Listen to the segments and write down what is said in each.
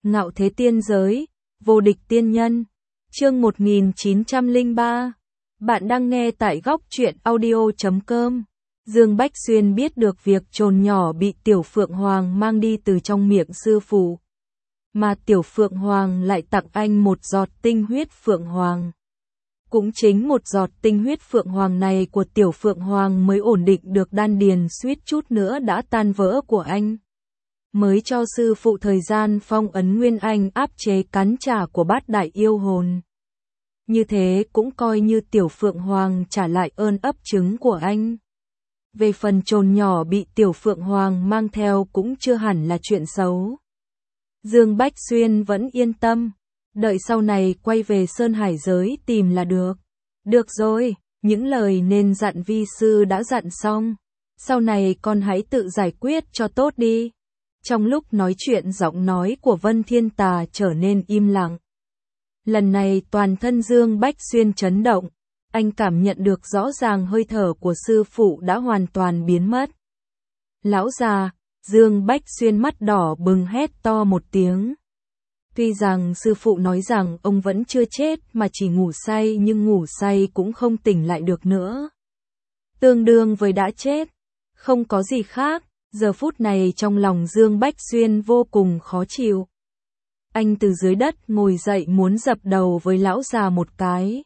Ngạo thế tiên giới, vô địch tiên nhân. Chương 1903. Bạn đang nghe tại góc truyện audio.com. Dương Bách Xuyên biết được việc trồn nhỏ bị Tiểu Phượng Hoàng mang đi từ trong miệng sư phụ, mà Tiểu Phượng Hoàng lại tặng anh một giọt tinh huyết Phượng Hoàng. Cũng chính một giọt tinh huyết Phượng Hoàng này của Tiểu Phượng Hoàng mới ổn định được đan điền suýt chút nữa đã tan vỡ của anh, mới cho sư phụ thời gian phong ấn Nguyên Anh áp chế cắn trả của bát đại yêu hồn. Như thế cũng coi như Tiểu Phượng Hoàng trả lại ơn ấp trứng của anh. Về phần trồn nhỏ bị Tiểu Phượng Hoàng mang theo cũng chưa hẳn là chuyện xấu. Dương Bách Xuyên vẫn yên tâm, đợi sau này quay về Sơn Hải giới tìm là được. Được rồi, những lời nên dặn vi sư đã dặn xong, sau này con hãy tự giải quyết cho tốt đi. Trong lúc nói chuyện giọng nói của Vân Thiên Tà trở nên im lặng. Lần này toàn thân Dương Bách Xuyên chấn động, anh cảm nhận được rõ ràng hơi thở của sư phụ đã hoàn toàn biến mất. Lão già, Dương Bách Xuyên mắt đỏ bừng hét to một tiếng. Tuy rằng sư phụ nói rằng ông vẫn chưa chết mà chỉ ngủ say, nhưng ngủ say cũng không tỉnh lại được nữa. Tương đương với đã chết, không có gì khác. Giờ phút này trong lòng Dương Bách Xuyên vô cùng khó chịu. Anh từ dưới đất ngồi dậy muốn dập đầu với lão già một cái.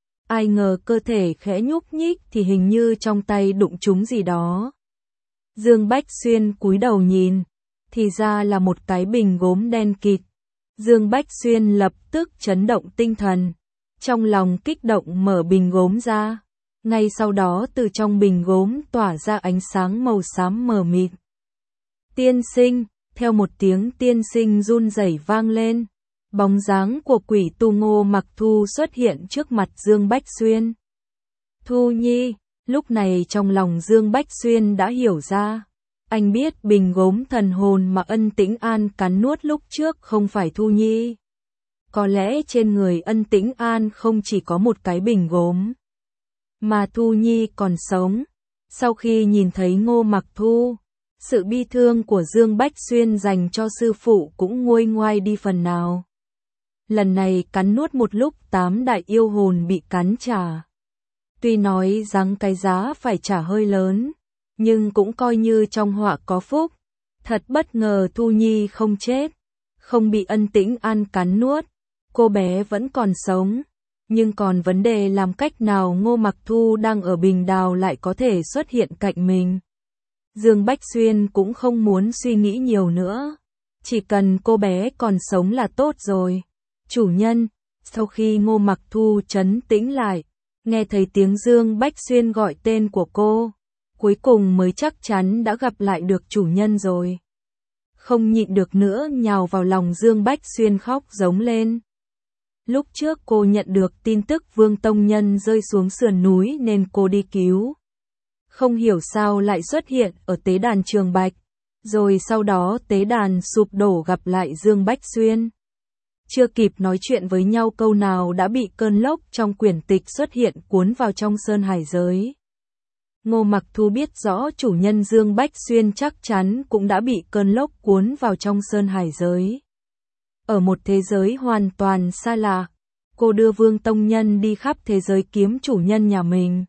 Ai ngờ cơ thể khẽ nhúc nhích thì hình như trong tay đụng trúng gì đó. Dương Bách Xuyên cúi đầu nhìn, thì ra là một cái bình gốm đen kịt. Dương Bách Xuyên lập tức chấn động tinh thần, trong lòng kích động mở bình gốm ra. Ngay sau đó từ trong bình gốm tỏa ra ánh sáng màu xám mờ mịt. Tiên sinh, theo một tiếng tiên sinh run rẩy vang lên, bóng dáng của quỷ tu Ngô Mặc Thu xuất hiện trước mặt Dương Bách Xuyên. Thu Nhi, lúc này trong lòng Dương Bách Xuyên đã hiểu ra. Anh biết bình gốm thần hồn mà Ân Tĩnh An cắn nuốt lúc trước không phải Thu Nhi. Có lẽ trên người Ân Tĩnh An không chỉ có một cái bình gốm, mà Thu Nhi còn sống. Sau khi nhìn thấy Ngô Mặc Thu, sự bi thương của Dương Bách Xuyên dành cho sư phụ cũng nguôi ngoai đi phần nào. Lần này cắn nuốt một lúc 8 đại yêu hồn bị cắn trả. Tuy nói rằng cái giá phải trả hơi lớn, nhưng cũng coi như trong họa có phúc. Thật bất ngờ Thu Nhi không chết, không bị Ân Tĩnh An cắn nuốt, cô bé vẫn còn sống. Nhưng còn vấn đề làm cách nào Ngô Mặc Thu đang ở Bình Đào lại có thể xuất hiện cạnh mình. Dương Bách Xuyên cũng không muốn suy nghĩ nhiều nữa. Chỉ cần cô bé còn sống là tốt rồi. Chủ nhân, sau khi Ngô Mặc Thu trấn tĩnh lại, nghe thấy tiếng Dương Bách Xuyên gọi tên của cô, cuối cùng mới chắc chắn đã gặp lại được chủ nhân rồi. Không nhịn được nữa nhào vào lòng Dương Bách Xuyên khóc giống lên. Lúc trước cô nhận được tin tức Vương Tông Nhân rơi xuống sườn núi nên cô đi cứu. Không hiểu sao lại xuất hiện ở tế đàn Trường Bạch, rồi sau đó tế đàn sụp đổ gặp lại Dương Bách Xuyên. Chưa kịp nói chuyện với nhau câu nào đã bị cơn lốc trong quyển tịch xuất hiện cuốn vào trong Sơn Hải giới. Ngô Mặc Thu biết rõ chủ nhân Dương Bách Xuyên chắc chắn cũng đã bị cơn lốc cuốn vào trong Sơn Hải giới. Ở một thế giới hoàn toàn xa lạ, cô đưa Vương Tông Nhân đi khắp thế giới kiếm chủ nhân nhà mình.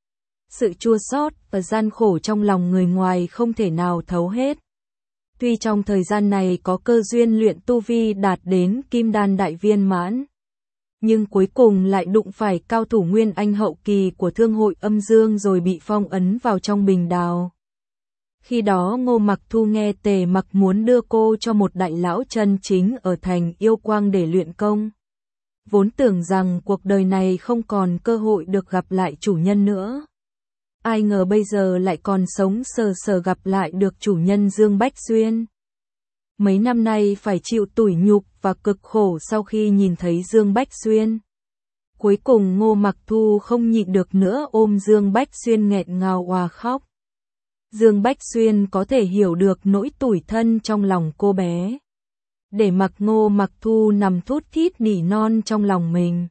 Sự chua xót và gian khổ trong lòng người ngoài không thể nào thấu hết. Tuy trong thời gian này có cơ duyên luyện tu vi đạt đến Kim Đan đại viên mãn, nhưng cuối cùng lại đụng phải cao thủ Nguyên Anh hậu kỳ của Thương hội Âm Dương rồi bị phong ấn vào trong Bình Đào. Khi đó Ngô Mặc Thu nghe Tề Mặc muốn đưa cô cho một đại lão chân chính ở thành Yêu Quang để luyện công. Vốn tưởng rằng cuộc đời này không còn cơ hội được gặp lại chủ nhân nữa. Ai ngờ bây giờ lại còn sống sờ sờ gặp lại được chủ nhân Dương Bách Xuyên. Mấy năm nay phải chịu tủi nhục và cực khổ sau khi nhìn thấy Dương Bách Xuyên. Cuối cùng Ngô Mặc Thu không nhịn được nữa ôm Dương Bách Xuyên nghẹn ngào òa khóc. Dương Bách Xuyên có thể hiểu được nỗi tủi thân trong lòng cô bé. Để mặc Ngô Mặc Thu nằm thút thít nỉ non trong lòng mình.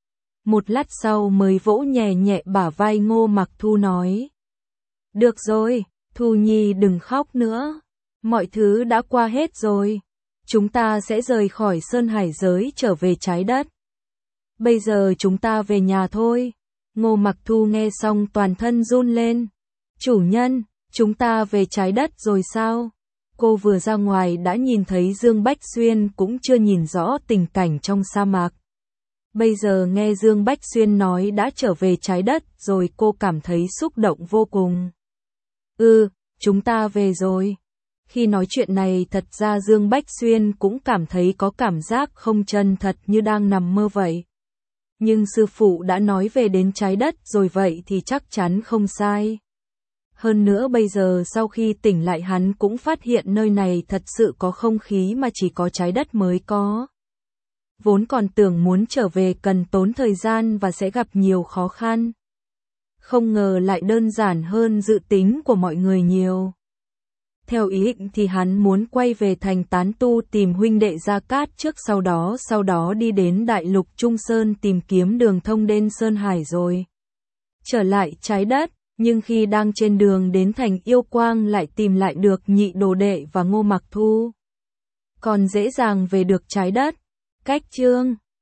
Một lát sau mới vỗ nhẹ nhẹ bả vai Ngô Mặc Thu nói. Được rồi, Thu Nhi đừng khóc nữa. Mọi thứ đã qua hết rồi. chúng ta sẽ rời khỏi Sơn Hải giới trở về trái đất. Bây giờ chúng ta về nhà thôi. Ngô Mặc Thu nghe xong toàn thân run lên. Chủ nhân, chúng ta về trái đất rồi sao? Cô vừa ra ngoài đã nhìn thấy Dương Bách Xuyên cũng chưa nhìn rõ tình cảnh trong sa mạc. Bây giờ nghe Dương Bách Xuyên nói đã trở về trái đất rồi cô cảm thấy xúc động vô cùng. Chúng ta về rồi. Khi nói chuyện này thật ra Dương Bách Xuyên cũng cảm thấy có cảm giác không chân thật như đang nằm mơ vậy. Nhưng sư phụ đã nói về đến trái đất rồi vậy thì chắc chắn không sai. Hơn nữa bây giờ sau khi tỉnh lại hắn cũng phát hiện nơi này thật sự có không khí mà chỉ có trái đất mới có. Vốn còn tưởng muốn trở về cần tốn thời gian và sẽ gặp nhiều khó khăn. Không ngờ lại đơn giản hơn dự tính của mọi người nhiều. Theo ý định thì hắn muốn quay về thành Tán Tu tìm huynh đệ Gia Cát trước sau đó đi đến Đại Lục Trung Sơn tìm kiếm đường thông đến Sơn Hải rồi trở lại trái đất, nhưng khi đang trên đường đến thành Yêu Quang lại tìm lại được Nhị Đồ Đệ và Ngô Mặc Thu. Còn dễ dàng về được trái đất. Cách chương